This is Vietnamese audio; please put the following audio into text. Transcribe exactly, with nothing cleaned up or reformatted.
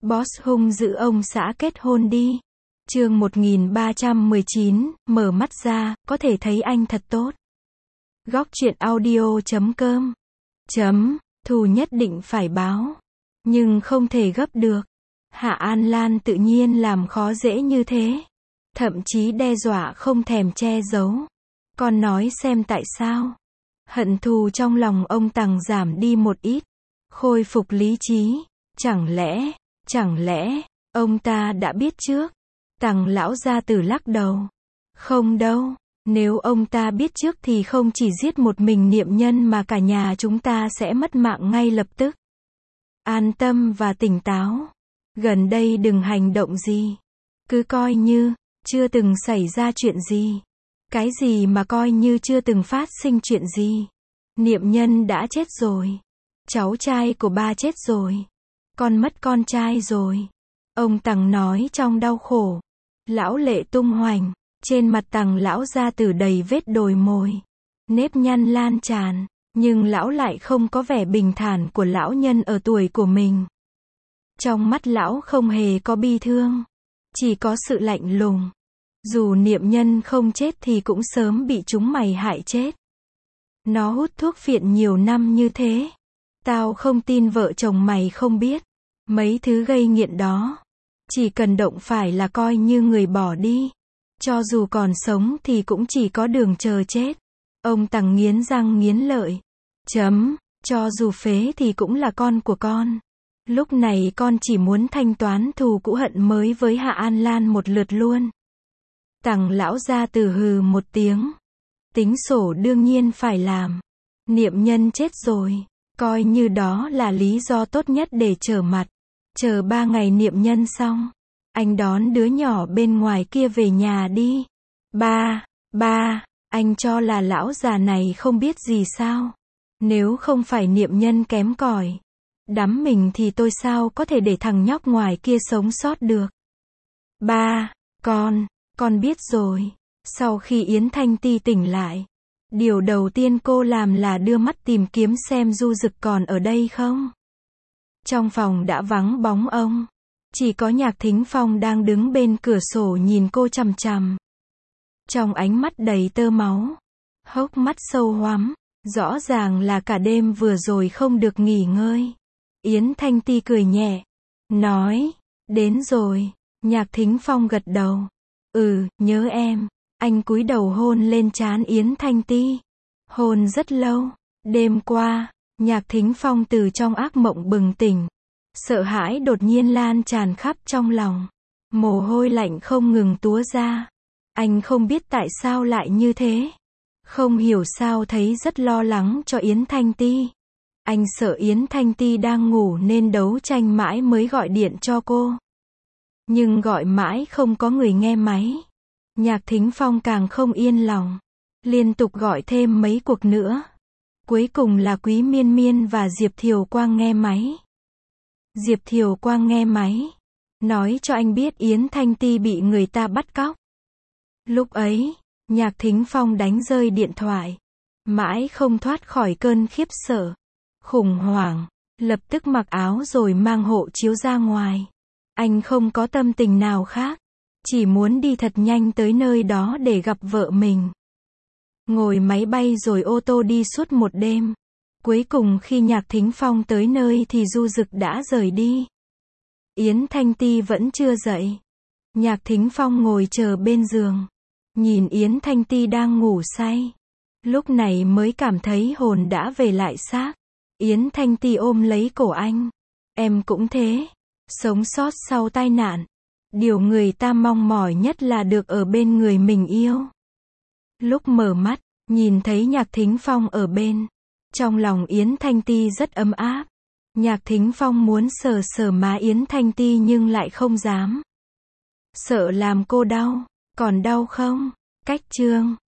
Boss hung dữ ông xã kết hôn đi. Chương một nghìn ba trăm mười chín, mở mắt ra, có thể thấy anh thật tốt. Góc truyện audio chấm com. Chấm, thù nhất định phải báo. Nhưng không thể gấp được. Hạ An Lan tự nhiên làm khó dễ như thế. Thậm chí đe dọa không thèm che giấu. Con nói xem tại sao. Hận thù trong lòng ông Tằng giảm đi một ít. Khôi phục lý trí. Chẳng lẽ, chẳng lẽ, ông ta đã biết trước. Tằng lão gia tử lắc đầu. Không đâu, nếu ông ta biết trước thì không chỉ giết một mình Niệm Nhân mà cả nhà chúng ta sẽ mất mạng ngay lập tức. An tâm và tỉnh táo. Gần đây đừng hành động gì. Cứ coi như, chưa từng xảy ra chuyện gì. Cái gì mà coi như chưa từng phát sinh chuyện gì. Niệm Nhân đã chết rồi. Cháu trai của ba chết rồi. Con mất con trai rồi. Ông Tằng nói trong đau khổ. Lão lệ tung hoành. Trên mặt Tằng lão gia tử đầy vết đồi mồi. Nếp nhăn lan tràn. Nhưng lão lại không có vẻ bình thản của lão nhân ở tuổi của mình. Trong mắt lão không hề có bi thương. Chỉ có sự lạnh lùng. Dù Niệm Nhân không chết thì cũng sớm bị chúng mày hại chết. Nó hút thuốc phiện nhiều năm như thế. Tao không tin vợ chồng mày không biết. Mấy thứ gây nghiện đó. Chỉ cần động phải là coi như người bỏ đi. Cho dù còn sống thì cũng chỉ có đường chờ chết. Ông Tằng nghiến răng nghiến lợi. Chấm, cho dù phế thì cũng là con của con. Lúc này con chỉ muốn thanh toán thù cũ hận mới với Hạ An Lan một lượt luôn. Tằng lão gia tử hừ một tiếng. Tính sổ đương nhiên phải làm. Niệm Nhân chết rồi. Coi như đó là lý do tốt nhất để trở mặt. Chờ ba ngày Niệm Nhân xong. Anh đón đứa nhỏ bên ngoài kia về nhà đi. Ba, ba, anh cho là lão già này không biết gì sao? Nếu không phải Niệm Nhân kém cỏi, đắm mình thì tôi sao có thể để thằng nhóc ngoài kia sống sót được? Ba, con, con biết rồi. Sau khi Yến Thanh Ti tỉnh lại, điều đầu tiên cô làm là đưa mắt tìm kiếm xem Du Dực còn ở đây không. Trong phòng đã vắng bóng ông. Chỉ có Nhạc Thính Phong đang đứng bên cửa sổ nhìn cô chằm chằm. Trong ánh mắt đầy tơ máu. Hốc mắt sâu hoắm. Rõ ràng là cả đêm vừa rồi không được nghỉ ngơi. Yến Thanh Ti cười nhẹ. Nói. Đến rồi. Nhạc Thính Phong gật đầu. Ừ, nhớ em. Anh cúi đầu hôn lên trán Yến Thanh Ti. Hôn rất lâu. Đêm qua, Nhạc Thính Phong từ trong ác mộng bừng tỉnh. Sợ hãi đột nhiên lan tràn khắp trong lòng. Mồ hôi lạnh không ngừng túa ra. Anh không biết tại sao lại như thế. Không hiểu sao thấy rất lo lắng cho Yến Thanh Ti. Anh sợ Yến Thanh Ti đang ngủ nên đấu tranh mãi mới gọi điện cho cô. Nhưng gọi mãi không có người nghe máy. Nhạc Thính Phong càng không yên lòng. Liên tục gọi thêm mấy cuộc nữa. Cuối cùng là Quý Miên Miên và Diệp Thiều Quang nghe máy. Diệp Thiều Quang nghe máy. Nói cho anh biết Yến Thanh Ti bị người ta bắt cóc. Lúc ấy, Nhạc Thính Phong đánh rơi điện thoại. Mãi không thoát khỏi cơn khiếp sợ. Khủng hoảng. Lập tức mặc áo rồi mang hộ chiếu ra ngoài. Anh không có tâm tình nào khác. Chỉ muốn đi thật nhanh tới nơi đó để gặp vợ mình. Ngồi máy bay rồi ô tô đi suốt một đêm. Cuối cùng khi Nhạc Thính Phong tới nơi thì Du Dực đã rời đi. Yến Thanh Ti vẫn chưa dậy. Nhạc Thính Phong ngồi chờ bên giường. Nhìn Yến Thanh Ti đang ngủ say. Lúc này mới cảm thấy hồn đã về lại xác. Yến Thanh Ti ôm lấy cổ anh. Em cũng thế. Sống sót sau tai nạn. Điều người ta mong mỏi nhất là được ở bên người mình yêu. Lúc mở mắt, nhìn thấy Nhạc Thính Phong ở bên. Trong lòng Yến Thanh Ti rất ấm áp. Nhạc Thính Phong muốn sờ sờ má Yến Thanh Ti nhưng lại không dám. Sợ làm cô đau. Còn đau không? Cách chương